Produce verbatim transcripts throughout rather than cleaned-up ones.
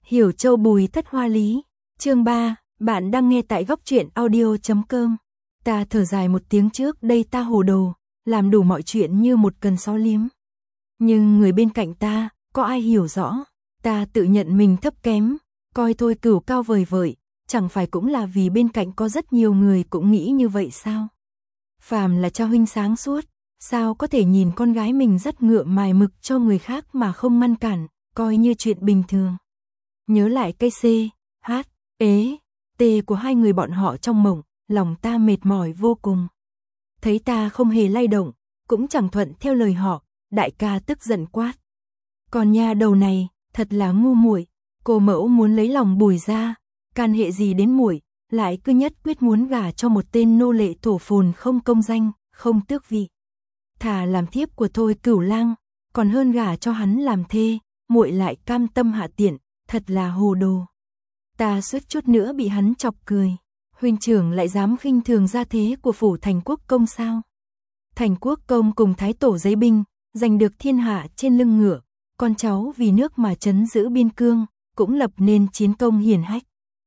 Hiểu Châu Bùi Thất Hoa Lý. Chương ba, bạn đang nghe tại góc truyện audio chấm com. Ta thở dài một tiếng, trước đây ta hồ đồ, làm đủ mọi chuyện như một cần xó liếm. Nhưng người bên cạnh ta, có ai hiểu rõ, ta tự nhận mình thấp kém, coi Thôi Cửu cao vời vợi, chẳng phải cũng là vì bên cạnh có rất nhiều người cũng nghĩ như vậy sao? Phàm là cha huynh sáng suốt, sao có thể nhìn con gái mình dắt ngựa mài mực cho người khác mà không ngăn cản, coi như chuyện bình thường. Nhớ lại cây C, H, ế, T của hai người bọn họ trong mộng, lòng ta mệt mỏi vô cùng. Thấy ta không hề lay động, cũng chẳng thuận theo lời họ, đại ca tức giận quát. Còn nha đầu này, thật là ngu muội, cô mẫu muốn lấy lòng Bùi gia, can hệ gì đến muội, lại cứ nhất quyết muốn gả cho một tên nô lệ thổ phồn không công danh, không tước vị. Thà làm thiếp của Thôi Cửu lang, còn hơn gả cho hắn làm thê, muội lại cam tâm hạ tiện, thật là hồ đồ. Ta suýt chút nữa bị hắn chọc cười. Huynh trưởng lại dám khinh thường gia thế của phủ Thành Quốc công sao? Thành Quốc công cùng thái tổ giấy binh, giành được thiên hạ trên lưng ngựa, con cháu vì nước mà trấn giữ biên cương, cũng lập nên chiến công hiển hách.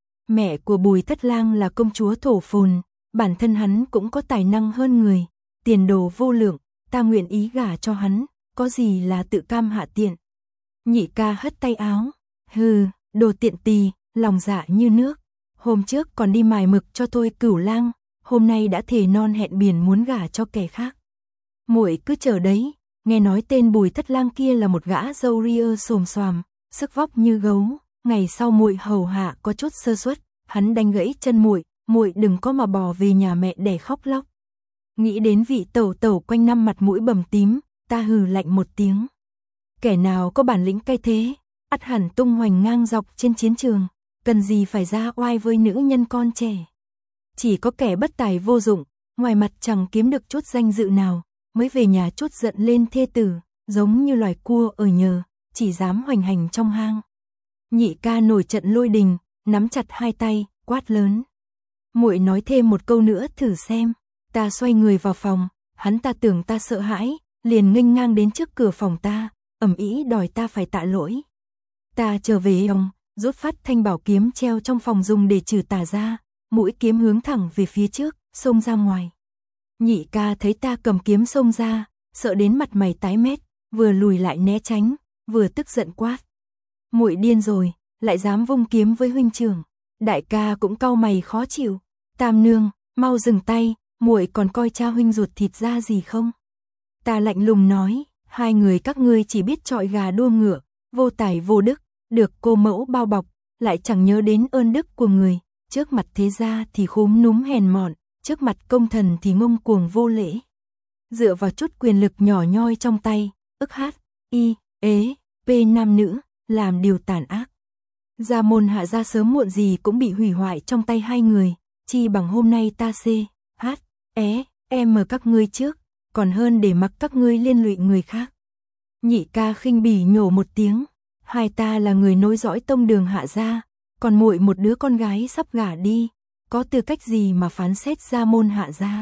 Mẹ của Bùi Thất Lang là công chúa thổ phồn, bản thân hắn cũng có tài năng hơn người, tiền đồ vô lượng, ta nguyện ý gả cho hắn, có gì là tự cam hạ tiện. Nhị ca hất tay áo, hừ, đồ tiện tì, lòng dạ như nước. Hôm trước còn đi mài mực cho Thôi Cửu lang, hôm nay đã thề non hẹn biển muốn gả cho kẻ khác. Muội cứ chờ đấy, nghe nói tên Bùi Thất Lang kia là một gã râu ria xồm xoàm, sức vóc như gấu, ngày sau muội hầu hạ có chút sơ suất, hắn đánh gãy chân muội, muội đừng có mà bò về nhà mẹ để khóc lóc. Nghĩ đến vị tẩu tẩu quanh năm mặt mũi bầm tím, ta hừ lạnh một tiếng. Kẻ nào có bản lĩnh cay thế, ắt hẳn tung hoành ngang dọc trên chiến trường, cần gì phải ra oai với nữ nhân con trẻ. Chỉ có kẻ bất tài vô dụng, ngoài mặt chẳng kiếm được chút danh dự nào, mới về nhà chút giận lên thê tử, giống như loài cua ở nhờ, chỉ dám hoành hành trong hang. Nhị ca nổi trận lôi đình, nắm chặt hai tay, quát lớn. Muội nói thêm một câu nữa thử xem. Ta xoay người vào phòng, hắn ta tưởng ta sợ hãi, liền nghênh ngang đến trước cửa phòng ta, ầm ĩ đòi ta phải tạ lỗi. Ta trở về ông, rút phát thanh bảo kiếm treo trong phòng dùng để trừ tà ra, mũi kiếm hướng thẳng về phía trước, xông ra ngoài. Nhị ca thấy ta cầm kiếm xông ra, sợ đến mặt mày tái mét, vừa lùi lại né tránh, vừa tức giận quát. Muội điên rồi, lại dám vung kiếm với huynh trưởng. Đại ca cũng cau mày khó chịu. Tam nương, mau dừng tay, muội còn coi cha huynh ruột thịt ra gì không? Ta lạnh lùng nói, hai người các ngươi chỉ biết chọi gà đua ngựa, vô tài vô đức, được cô mẫu bao bọc, lại chẳng nhớ đến ơn đức của người, trước mặt thế gia thì khúm núm hèn mọn, trước mặt công thần thì ngông cuồng vô lễ. Dựa vào chút quyền lực nhỏ nhoi trong tay, ức hát, y, ế, p nam nữ, làm điều tàn ác. Gia môn hạ gia sớm muộn gì cũng bị hủy hoại trong tay hai người, chi bằng hôm nay ta c, h, é, em các ngươi trước, còn hơn để mặc các ngươi liên lụy người khác. Nhị ca khinh bỉ nhổ một tiếng, hai ta là người nối dõi tông đường Hạ gia, còn muội một đứa con gái sắp gả đi, có tư cách gì mà phán xét gia môn Hạ gia?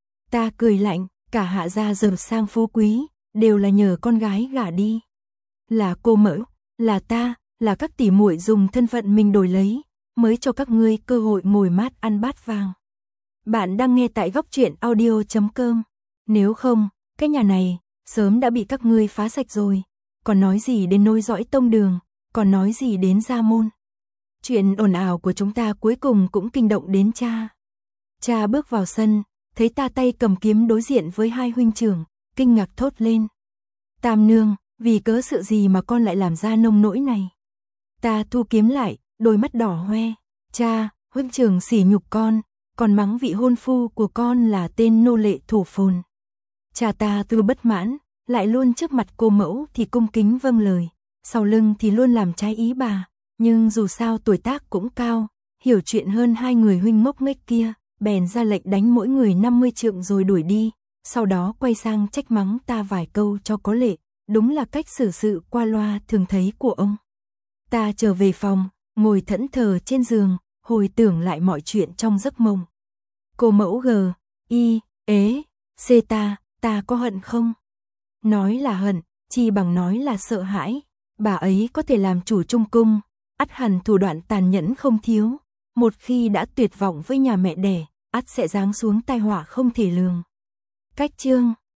Ta cười lạnh, cả Hạ gia giàu sang phú quý, đều là nhờ con gái gả đi. Là cô mẫu, là ta, là các tỷ muội dùng thân phận mình đổi lấy, mới cho các ngươi cơ hội ngồi mát ăn bát vàng. Bạn đang nghe tại góc truyện audio chấm com. Nếu không, cái nhà này sớm đã bị các ngươi phá sạch rồi. Còn nói gì đến nối dõi tông đường, còn nói gì đến gia môn. Chuyện ồn ào của chúng ta cuối cùng cũng kinh động đến cha. Cha bước vào sân, thấy ta tay cầm kiếm đối diện với hai huynh trưởng, kinh ngạc thốt lên. Tam nương, vì cớ sự gì mà con lại làm ra nông nỗi này? Ta thu kiếm lại, đôi mắt đỏ hoe. Cha, huynh trưởng sỉ nhục con, còn mắng vị hôn phu của con là tên nô lệ thổ phồn. Cha ta từ bất mãn, lại luôn trước mặt cô mẫu thì cung kính vâng lời, sau lưng thì luôn làm trái ý bà, nhưng dù sao tuổi tác cũng cao, hiểu chuyện hơn hai người huynh ngốc nghếch kia, bèn ra lệnh đánh mỗi người năm mươi trượng rồi đuổi đi, sau đó quay sang trách mắng ta vài câu cho có lệ, đúng là cách xử sự qua loa thường thấy của ông. Ta trở về phòng, ngồi thẫn thờ trên giường, hồi tưởng lại mọi chuyện trong giấc mộng. Cô mẫu gờ, y, ế, c ta, ta có hận không? Nói là hận, chi bằng nói là sợ hãi. Bà ấy có thể làm chủ trung cung, ắt hẳn thủ đoạn tàn nhẫn không thiếu, một khi đã tuyệt vọng với nhà mẹ đẻ, ắt sẽ giáng xuống tai họa không thể lường. Cách chương